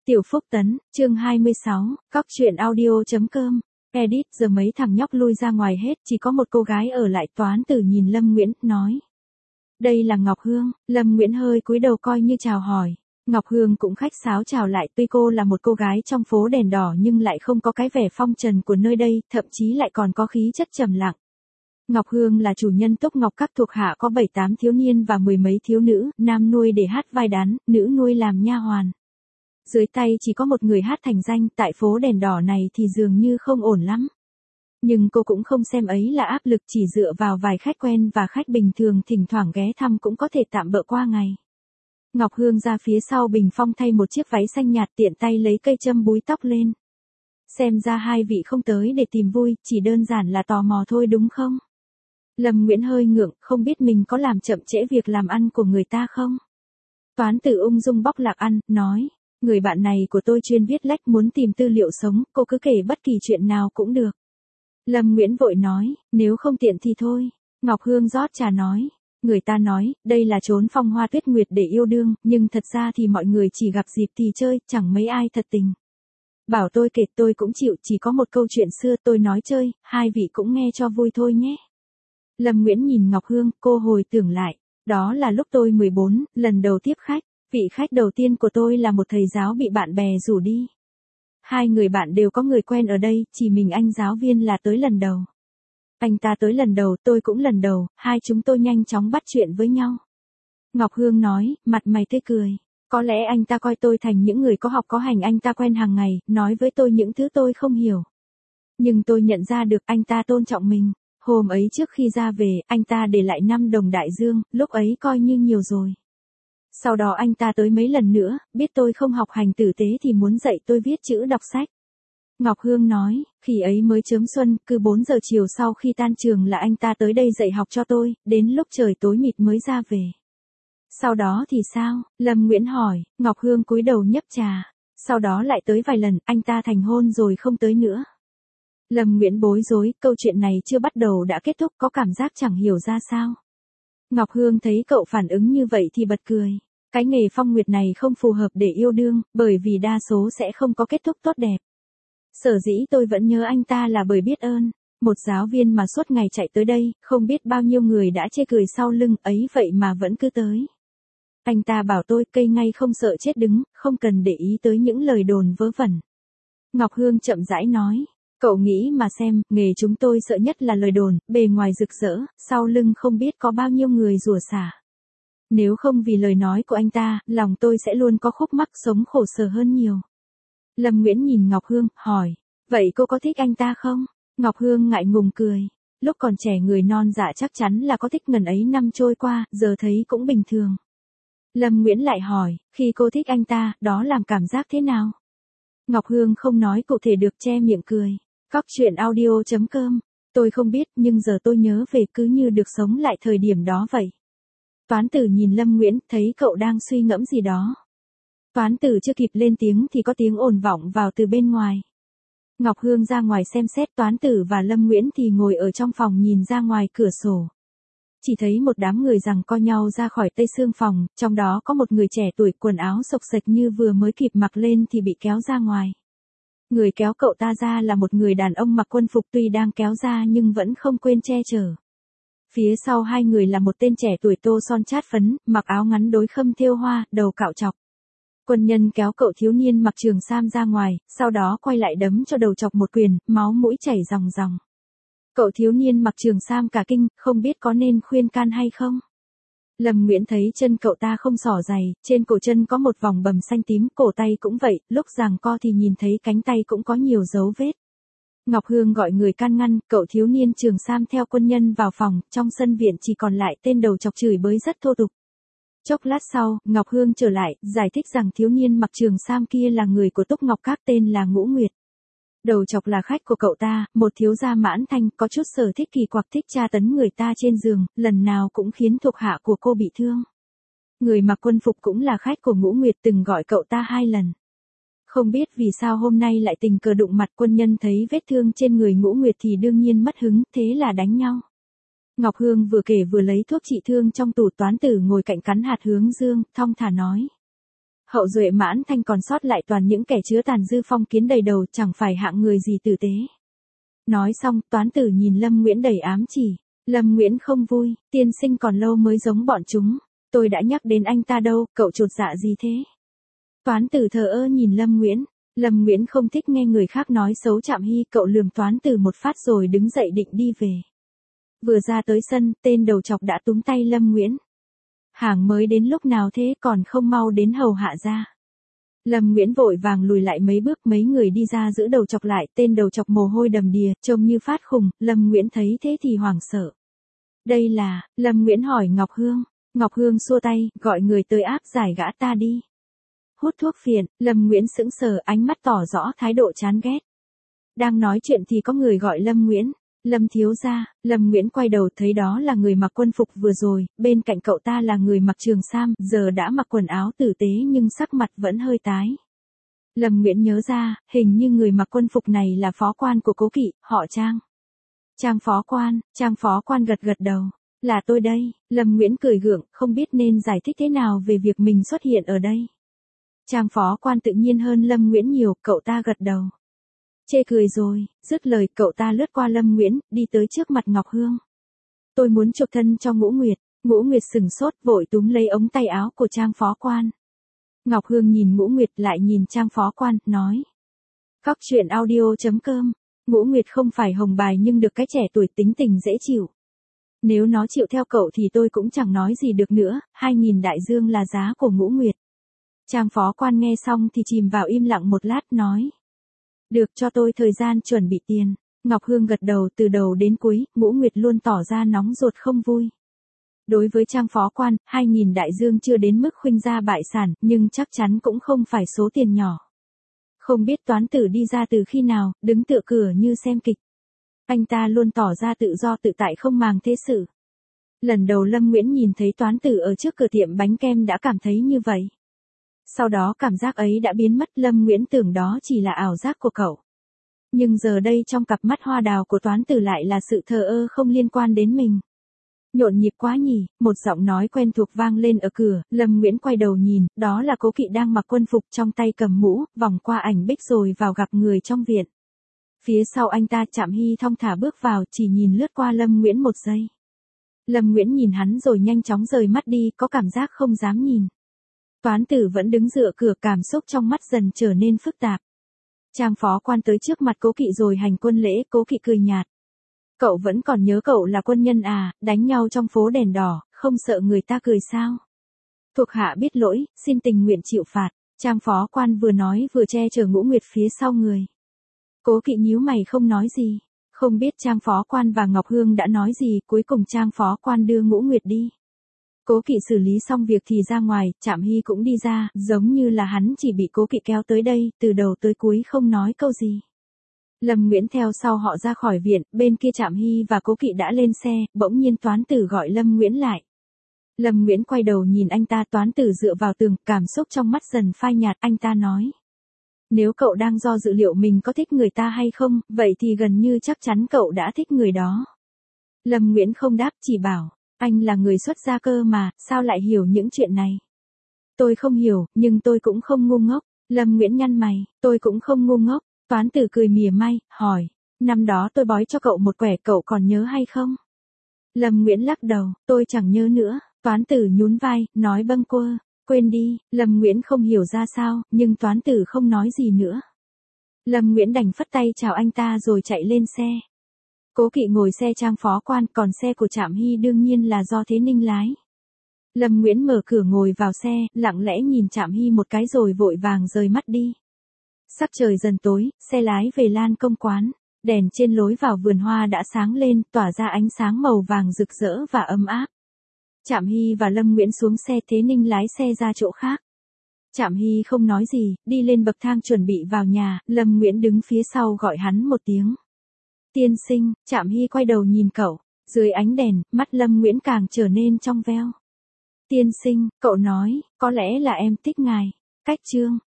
Tiểu Phúc Tấn, chương 26, Cóc truyện audio.com. Edit giờ mấy thằng nhóc lui ra ngoài hết, chỉ có một cô gái ở lại. Toán tử nhìn Lâm Nguyễn, nói. Đây là Ngọc Hương. Lâm Nguyễn hơi cúi đầu coi như chào hỏi. Ngọc Hương cũng khách sáo chào lại, tuy cô là một cô gái trong phố đèn đỏ nhưng lại không có cái vẻ phong trần của nơi đây, thậm chí lại còn có khí chất trầm lặng. Ngọc Hương là chủ nhân Túc Ngọc Các, thuộc hạ có 7-8 thiếu niên và mười mấy thiếu nữ, nam nuôi để hát vai đán, nữ nuôi làm nha hoàn. Dưới tay chỉ có một người hát thành danh, tại phố đèn đỏ này thì dường như không ổn lắm. Nhưng cô cũng không xem ấy là áp lực, chỉ dựa vào vài khách quen và khách bình thường thỉnh thoảng ghé thăm cũng có thể tạm bợ qua ngày. Ngọc Hương ra phía sau bình phong thay một chiếc váy xanh nhạt, tiện tay lấy cây châm búi tóc lên. Xem ra hai vị không tới để tìm vui, chỉ đơn giản là tò mò thôi đúng không? Lâm Nguyễn hơi ngượng, không biết mình có làm chậm trễ việc làm ăn của người ta không? Toán tử ung dung bóc lạc ăn, nói. Người bạn này của tôi chuyên viết lách, muốn tìm tư liệu sống, cô cứ kể bất kỳ chuyện nào cũng được. Lâm Nguyễn vội nói, nếu không tiện thì thôi. Ngọc Hương rót trà nói. Người ta nói, đây là chốn phong hoa tuyết nguyệt để yêu đương, nhưng thật ra thì mọi người chỉ gặp dịp thì chơi, chẳng mấy ai thật tình. Bảo tôi kể tôi cũng chịu, chỉ có một câu chuyện xưa tôi nói chơi, hai vị cũng nghe cho vui thôi nhé. Lâm Nguyễn nhìn Ngọc Hương, cô hồi tưởng lại. Đó là lúc tôi 14, lần đầu tiếp khách. Vị khách đầu tiên của tôi là một thầy giáo bị bạn bè rủ đi. Hai người bạn đều có người quen ở đây, chỉ mình anh giáo viên là tới lần đầu. Anh ta tới lần đầu, tôi cũng lần đầu, hai chúng tôi nhanh chóng bắt chuyện với nhau. Ngọc Hương nói, mặt mày tươi cười. Có lẽ anh ta coi tôi thành những người có học có hành, anh ta quen hàng ngày, nói với tôi những thứ tôi không hiểu. Nhưng tôi nhận ra được anh ta tôn trọng mình. Hôm ấy trước khi ra về, anh ta để lại 5 đồng đại dương, lúc ấy coi như nhiều rồi. Sau đó anh ta tới mấy lần nữa, biết tôi không học hành tử tế thì muốn dạy tôi viết chữ đọc sách. Ngọc Hương nói, khi ấy mới chớm xuân, cứ 4 giờ chiều sau khi tan trường là anh ta tới đây dạy học cho tôi, đến lúc trời tối mịt mới ra về. Sau đó thì sao? Lâm Nguyễn hỏi. Ngọc Hương cúi đầu nhấp trà. Sau đó lại tới vài lần, anh ta thành hôn rồi không tới nữa. Lâm Nguyễn bối rối, câu chuyện này chưa bắt đầu đã kết thúc, có cảm giác chẳng hiểu ra sao. Ngọc Hương thấy cậu phản ứng như vậy thì bật cười. Cái nghề phong nguyệt này không phù hợp để yêu đương, bởi vì đa số sẽ không có kết thúc tốt đẹp. Sở dĩ tôi vẫn nhớ anh ta là bởi biết ơn. Một giáo viên mà suốt ngày chạy tới đây, không biết bao nhiêu người đã chê cười sau lưng ấy vậy mà vẫn cứ tới. Anh ta bảo tôi cây ngay không sợ chết đứng, không cần để ý tới những lời đồn vớ vẩn. Ngọc Hương chậm rãi nói. Cậu nghĩ mà xem, nghề chúng tôi sợ nhất là lời đồn, bề ngoài rực rỡ, sau lưng không biết có bao nhiêu người rủa xả. Nếu không vì lời nói của anh ta, lòng tôi sẽ luôn có khúc mắc, sống khổ sở hơn nhiều. Lâm Nguyễn nhìn Ngọc Hương, hỏi, vậy cô có thích anh ta không? Ngọc Hương ngại ngùng cười. Lúc còn trẻ người non dạ chắc chắn là có thích, ngần ấy năm trôi qua, giờ thấy cũng bình thường. Lâm Nguyễn lại hỏi, khi cô thích anh ta, đó làm cảm giác thế nào? Ngọc Hương không nói cụ thể được, che miệng cười. Cóc truyện audio.com. Tôi không biết, nhưng giờ tôi nhớ về cứ như được sống lại thời điểm đó vậy. Toán tử nhìn Lâm Nguyễn, thấy cậu đang suy ngẫm gì đó. Toán tử chưa kịp lên tiếng thì có tiếng ồn vọng vào từ bên ngoài. Ngọc Hương ra ngoài xem xét, Toán tử và Lâm Nguyễn thì ngồi ở trong phòng nhìn ra ngoài cửa sổ. Chỉ thấy một đám người giằng co nhau ra khỏi tây xương phòng, trong đó có một người trẻ tuổi quần áo xộc xệch như vừa mới kịp mặc lên thì bị kéo ra ngoài. Người kéo cậu ta ra là một người đàn ông mặc quân phục, tuy đang kéo ra nhưng vẫn không quên che chở. Phía sau hai người là một tên trẻ tuổi tô son chát phấn, mặc áo ngắn đối khâm thêu hoa, đầu cạo chọc. Quân nhân kéo cậu thiếu niên mặc trường sam ra ngoài, sau đó quay lại đấm cho đầu chọc một quyền, máu mũi chảy ròng ròng. Cậu thiếu niên mặc trường sam cả kinh, không biết có nên khuyên can hay không. Lâm Nguyễn thấy chân cậu ta không xỏ giày, trên cổ chân có một vòng bầm xanh tím, cổ tay cũng vậy, lúc giằng co thì nhìn thấy cánh tay cũng có nhiều dấu vết. Ngọc Hương gọi người can ngăn, cậu thiếu niên trường sam theo quân nhân vào phòng, trong sân viện chỉ còn lại tên đầu chọc chửi bới rất thô tục. Chốc lát sau, Ngọc Hương trở lại, giải thích rằng thiếu niên mặc trường sam kia là người của Túc Ngọc Các, tên là Ngũ Nguyệt. Đầu chọc là khách của cậu ta, một thiếu gia mãn thanh, có chút sở thích kỳ quặc, thích tra tấn người ta trên giường, lần nào cũng khiến thuộc hạ của cô bị thương. Người mặc quân phục cũng là khách của Ngũ Nguyệt, từng gọi cậu ta 2 lần. Không biết vì sao hôm nay lại tình cờ đụng mặt, quân nhân thấy vết thương trên người Ngũ Nguyệt thì đương nhiên mất hứng, thế là đánh nhau. Ngọc Hương vừa kể vừa lấy thuốc trị thương trong tủ. Toán tử ngồi cạnh cắn hạt hướng dương, thong thả nói. Hậu duệ Mãn Thanh còn sót lại toàn những kẻ chứa tàn dư phong kiến đầy đầu, chẳng phải hạng người gì tử tế. Nói xong, toán tử nhìn Lâm Nguyễn đầy ám chỉ. Lâm Nguyễn không vui, tiên sinh còn lâu mới giống bọn chúng. Tôi đã nhắc đến anh ta đâu, cậu chột dạ gì thế? Toán tử thờ ơ nhìn Lâm Nguyễn. Lâm Nguyễn không thích nghe người khác nói xấu Trạm Hy, cậu lườm toán tử một phát rồi đứng dậy định đi về. Vừa ra tới sân, tên đầu chọc đã túm tay Lâm Nguyễn. Hàng mới đến lúc nào thế, còn không mau đến hầu hạ ra. Lâm Nguyễn vội vàng lùi lại mấy bước, mấy người đi ra giữ đầu chọc lại, tên đầu chọc mồ hôi đầm đìa, trông như phát khùng. Lâm Nguyễn thấy thế thì hoảng sợ. Đây là, Lâm Nguyễn hỏi Ngọc Hương. Ngọc Hương xua tay, gọi người tới áp giải gã ta đi. Hút thuốc phiện, Lâm Nguyễn sững sờ, ánh mắt tỏ rõ thái độ chán ghét. Đang nói chuyện thì có người gọi Lâm Nguyễn. Lâm thiếu gia. Lâm Nguyễn quay đầu thấy đó là người mặc quân phục vừa rồi, bên cạnh cậu ta là người mặc trường sam, giờ đã mặc quần áo tử tế nhưng sắc mặt vẫn hơi tái. Lâm Nguyễn nhớ ra, hình như người mặc quân phục này là phó quan của Cố Kỵ, họ Trang. Trang phó quan gật gật đầu. Là tôi đây. Lâm Nguyễn cười gượng, không biết nên giải thích thế nào về việc mình xuất hiện ở đây. Trang phó quan tự nhiên hơn Lâm Nguyễn nhiều, cậu ta gật đầu. Chê cười rồi, dứt lời cậu ta lướt qua Lâm Nguyễn, đi tới trước mặt Ngọc Hương. Tôi muốn chụp thân cho Ngũ Nguyệt. Ngũ Nguyệt sừng sốt, vội túm lấy ống tay áo của Trang phó quan. Ngọc Hương nhìn Ngũ Nguyệt lại nhìn Trang phó quan, nói. Cóc truyện audio.com. Ngũ Nguyệt không phải hồng bài nhưng được cái trẻ tuổi tính tình dễ chịu. Nếu nó chịu theo cậu thì tôi cũng chẳng nói gì được nữa, 2.000 đại dương là giá của Ngũ Nguyệt. Trang phó quan nghe xong thì chìm vào im lặng một lát, nói. Được, cho tôi thời gian chuẩn bị tiền. Ngọc Hương gật đầu, từ đầu đến cuối, Ngũ Nguyệt luôn tỏ ra nóng ruột không vui. Đối với Trang phó quan, 2.000 đại dương chưa đến mức khuynh gia bại sản, nhưng chắc chắn cũng không phải số tiền nhỏ. Không biết toán tử đi ra từ khi nào, đứng tựa cửa như xem kịch. Anh ta luôn tỏ ra tự do tự tại không màng thế sự. Lần đầu Lâm Nguyễn nhìn thấy toán tử ở trước cửa tiệm bánh kem đã cảm thấy như vậy. Sau đó cảm giác ấy đã biến mất, Lâm Nguyễn tưởng đó chỉ là ảo giác của cậu. Nhưng giờ đây trong cặp mắt hoa đào của toán tử lại là sự thờ ơ không liên quan đến mình. Nhộn nhịp quá nhỉ, một giọng nói quen thuộc vang lên ở cửa, Lâm Nguyễn quay đầu nhìn, đó là Cố Kỵ đang mặc quân phục trong tay cầm mũ, vòng qua ảnh bích rồi vào gặp người trong viện. Phía sau anh ta Trạm Hy thong thả bước vào, chỉ nhìn lướt qua Lâm Nguyễn một giây. Lâm Nguyễn nhìn hắn rồi nhanh chóng rời mắt đi, có cảm giác không dám nhìn. Toán tử vẫn đứng dựa cửa, cảm xúc trong mắt dần trở nên phức tạp. Trang phó quan tới trước mặt Cố Kỵ rồi hành quân lễ, Cố Kỵ cười nhạt. Cậu vẫn còn nhớ cậu là quân nhân à, đánh nhau trong phố đèn đỏ, không sợ người ta cười sao? Thuộc hạ biết lỗi, xin tình nguyện chịu phạt. Trang phó quan vừa nói vừa che chở Ngũ Nguyệt phía sau người. Cố Kỵ nhíu mày không nói gì. Không biết Trang phó quan và Ngọc Hương đã nói gì, cuối cùng Trang phó quan đưa Ngũ Nguyệt đi. Cố Kỵ xử lý xong việc thì ra ngoài, Trạm Hy cũng đi ra, giống như là hắn chỉ bị Cố Kỵ kéo tới đây, từ đầu tới cuối không nói câu gì. Lâm Nguyễn theo sau họ ra khỏi viện, bên kia Trạm Hy và Cố Kỵ đã lên xe, bỗng nhiên toán tử gọi Lâm Nguyễn lại. Lâm Nguyễn quay đầu nhìn anh ta, toán tử dựa vào tường, cảm xúc trong mắt dần phai nhạt, anh ta nói. Nếu cậu đang do dự liệu mình có thích người ta hay không, vậy thì gần như chắc chắn cậu đã thích người đó. Lâm Nguyễn không đáp, chỉ bảo. Anh là người xuất gia cơ mà, sao lại hiểu những chuyện này? Tôi không hiểu, nhưng tôi cũng không ngu ngốc. Lâm Nguyễn nhăn mày, tôi cũng không ngu ngốc. Toán tử cười mỉa mai, hỏi. Năm đó tôi bói cho cậu một quẻ, cậu còn nhớ hay không? Lâm Nguyễn lắc đầu, tôi chẳng nhớ nữa. Toán tử nhún vai, nói bâng quơ. Quên đi. Lâm Nguyễn không hiểu ra sao, nhưng toán tử không nói gì nữa. Lâm Nguyễn đành phất tay chào anh ta rồi chạy lên xe. Cố Kỵ ngồi xe Trang phó quan, còn xe của Trạm Hy đương nhiên là do Thế Ninh lái. Lâm Nguyễn mở cửa ngồi vào xe, lặng lẽ nhìn Trạm Hy một cái rồi vội vàng rời mắt đi. Sắc trời dần tối, xe lái về Lan Công quán. Đèn trên lối vào vườn hoa đã sáng lên, tỏa ra ánh sáng màu vàng rực rỡ và ấm áp. Trạm Hy và Lâm Nguyễn xuống xe, Thế Ninh lái xe ra chỗ khác. Trạm Hy không nói gì, đi lên bậc thang chuẩn bị vào nhà, Lâm Nguyễn đứng phía sau gọi hắn một tiếng. Tiên sinh. Trạm Hy quay đầu nhìn cậu. Dưới ánh đèn, mắt Lâm Nguyễn càng trở nên trong veo. Tiên sinh, cậu nói, có lẽ là em thích ngài. Cách chương.